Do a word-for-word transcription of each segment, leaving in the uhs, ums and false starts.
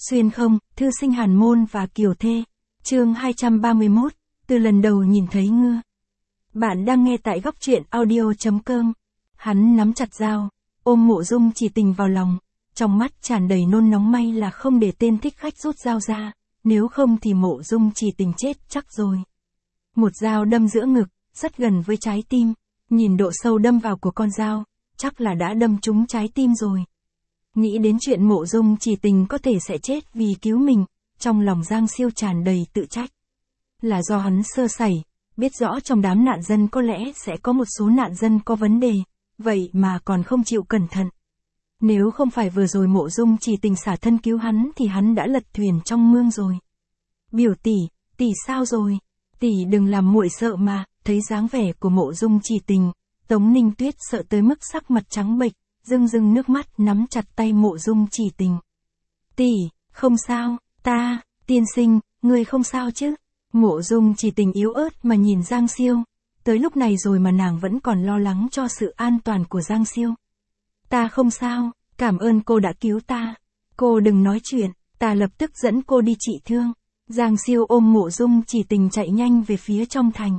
Xuyên không, thư sinh Hàn Môn và Kiều Thê. Chương hai trăm ba mươi mốt, từ lần đầu nhìn thấy ngưa. Bạn đang nghe tại góc truyện audio chấm com. Hắn nắm chặt dao, ôm Mộ Dung Chỉ Tình vào lòng, trong mắt tràn đầy nôn nóng, may là không để tên thích khách rút dao ra, nếu không thì Mộ Dung Chỉ Tình chết chắc rồi. Một dao đâm giữa ngực, rất gần với trái tim, nhìn độ sâu đâm vào của con dao, chắc là đã đâm trúng trái tim rồi. Nghĩ đến chuyện Mộ Dung Chỉ Tình có thể sẽ chết vì cứu mình, trong lòng Giang Siêu tràn đầy tự trách. Là do hắn sơ sẩy, biết rõ trong đám nạn dân có lẽ sẽ có một số nạn dân có vấn đề, vậy mà còn không chịu cẩn thận. Nếu không phải vừa rồi Mộ Dung Chỉ Tình xả thân cứu hắn thì hắn đã lật thuyền trong mương rồi. Biểu tỷ, tỷ sao rồi? Tỷ đừng làm muội sợ mà. Thấy dáng vẻ của Mộ Dung Chỉ Tình, Tống Ninh Tuyết sợ tới mức sắc mặt trắng bệch, rưng rưng nước mắt nắm chặt tay Mộ Dung Chỉ Tình. Tỷ, không sao, ta, tiên sinh, ngươi không sao chứ? Mộ Dung Chỉ Tình yếu ớt mà nhìn Giang Siêu, tới lúc này rồi mà nàng vẫn còn lo lắng cho sự an toàn của Giang Siêu. Ta không sao, cảm ơn cô đã cứu ta. Cô đừng nói chuyện, ta lập tức dẫn cô đi trị thương. Giang Siêu ôm Mộ Dung Chỉ Tình chạy nhanh về phía trong thành.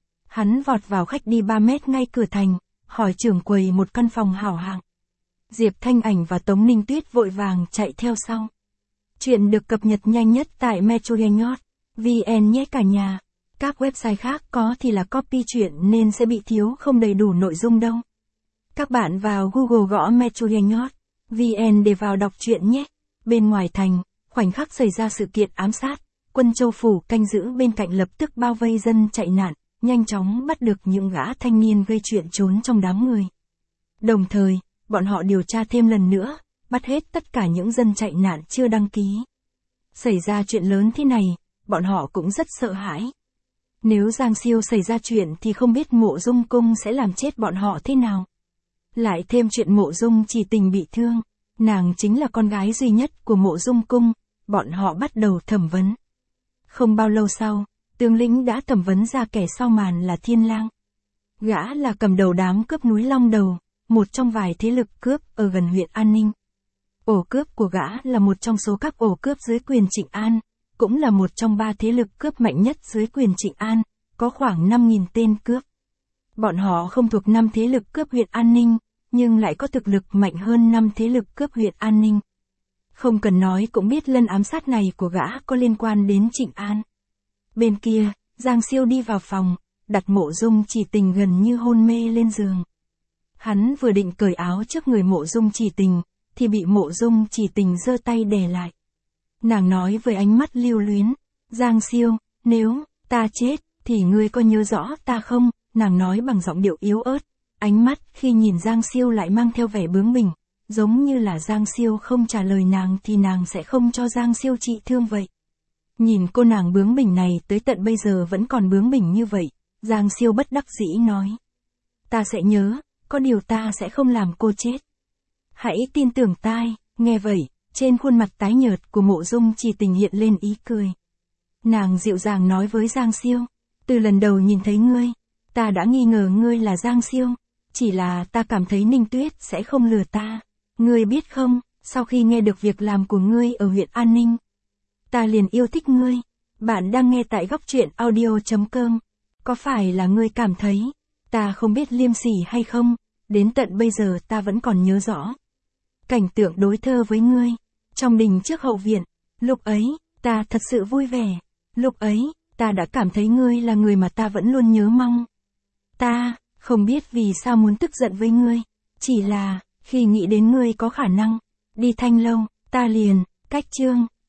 Hắn vọt vào khách đi ba mét ngay cửa thành, hỏi trưởng quầy một căn phòng hảo hạng. Diệp Thanh Ảnh và Tống Ninh Tuyết vội vàng chạy theo sau. Chuyện được cập nhật nhanh nhất tại metrogenhot chấm vn nhé cả nhà. Các website khác có thì là copy chuyện nên sẽ bị thiếu không đầy đủ nội dung đâu. Các bạn vào Google gõ metrogenhot chấm vn để vào đọc truyện nhé. Bên ngoài thành, khoảnh khắc xảy ra sự kiện ám sát, quân Châu Phủ canh giữ bên cạnh lập tức bao vây dân chạy nạn, nhanh chóng bắt được những gã thanh niên gây chuyện trốn trong đám người. Đồng thời, bọn họ điều tra thêm lần nữa, bắt hết tất cả những dân chạy nạn chưa đăng ký. Xảy ra chuyện lớn thế này, bọn họ cũng rất sợ hãi. Nếu Giang Siêu xảy ra chuyện thì không biết Mộ Dung Cung sẽ làm chết bọn họ thế nào. Lại thêm chuyện Mộ Dung Chỉ Tình bị thương, nàng chính là con gái duy nhất của Mộ Dung Cung, bọn họ bắt đầu thẩm vấn. Không bao lâu sau, tướng lĩnh đã thẩm vấn ra kẻ sau màn là Thiên Lang. Gã là cầm đầu đám cướp núi Long Đầu, một trong vài thế lực cướp ở gần huyện An Ninh. Ổ cướp của gã là một trong số các ổ cướp dưới quyền Trịnh An, cũng là một trong ba thế lực cướp mạnh nhất dưới quyền Trịnh An, có khoảng năm nghìn tên cướp. Bọn họ không thuộc năm thế lực cướp huyện An Ninh, nhưng lại có thực lực mạnh hơn năm thế lực cướp huyện An Ninh. Không cần nói cũng biết lần ám sát này của gã có liên quan đến Trịnh An. Bên kia, Giang Siêu đi vào phòng, đặt Mộ Dung Chỉ Tình gần như hôn mê lên giường. Hắn vừa định cởi áo trước người Mộ Dung Chỉ Tình, thì bị Mộ Dung Chỉ Tình giơ tay đè lại. Nàng nói với ánh mắt lưu luyến, Giang Siêu, nếu ta chết, thì ngươi có nhớ rõ ta không? Nàng nói bằng giọng điệu yếu ớt, ánh mắt khi nhìn Giang Siêu lại mang theo vẻ bướng bỉnh, giống như là Giang Siêu không trả lời nàng thì nàng sẽ không cho Giang Siêu trị thương vậy. Nhìn cô nàng bướng bỉnh này tới tận bây giờ vẫn còn bướng bỉnh như vậy, Giang Siêu bất đắc dĩ nói. Ta sẽ nhớ, có điều ta sẽ không làm cô chết. Hãy tin tưởng tai. Nghe vậy, trên khuôn mặt tái nhợt của Mộ Dung Chỉ Tình hiện lên ý cười. Nàng dịu dàng nói với Giang Siêu, từ lần đầu nhìn thấy ngươi, ta đã nghi ngờ ngươi là Giang Siêu, chỉ là ta cảm thấy Ninh Tuyết sẽ không lừa ta. Ngươi biết không, sau khi nghe được việc làm của ngươi ở huyện An Ninh, ta liền yêu thích ngươi. Bạn đang nghe tại góc truyện audio chấm com. Có phải là ngươi cảm thấy ta không biết liêm sỉ hay không? Đến tận bây giờ ta vẫn còn nhớ rõ cảnh tượng đối thơ với ngươi trong đình trước hậu viện. Lúc ấy, ta thật sự vui vẻ. Lúc ấy, ta đã cảm thấy ngươi là người mà ta vẫn luôn nhớ mong. Ta không biết vì sao muốn tức giận với ngươi, chỉ là khi nghĩ đến ngươi có khả năng đi Thanh Lâu, ta liền cách chương.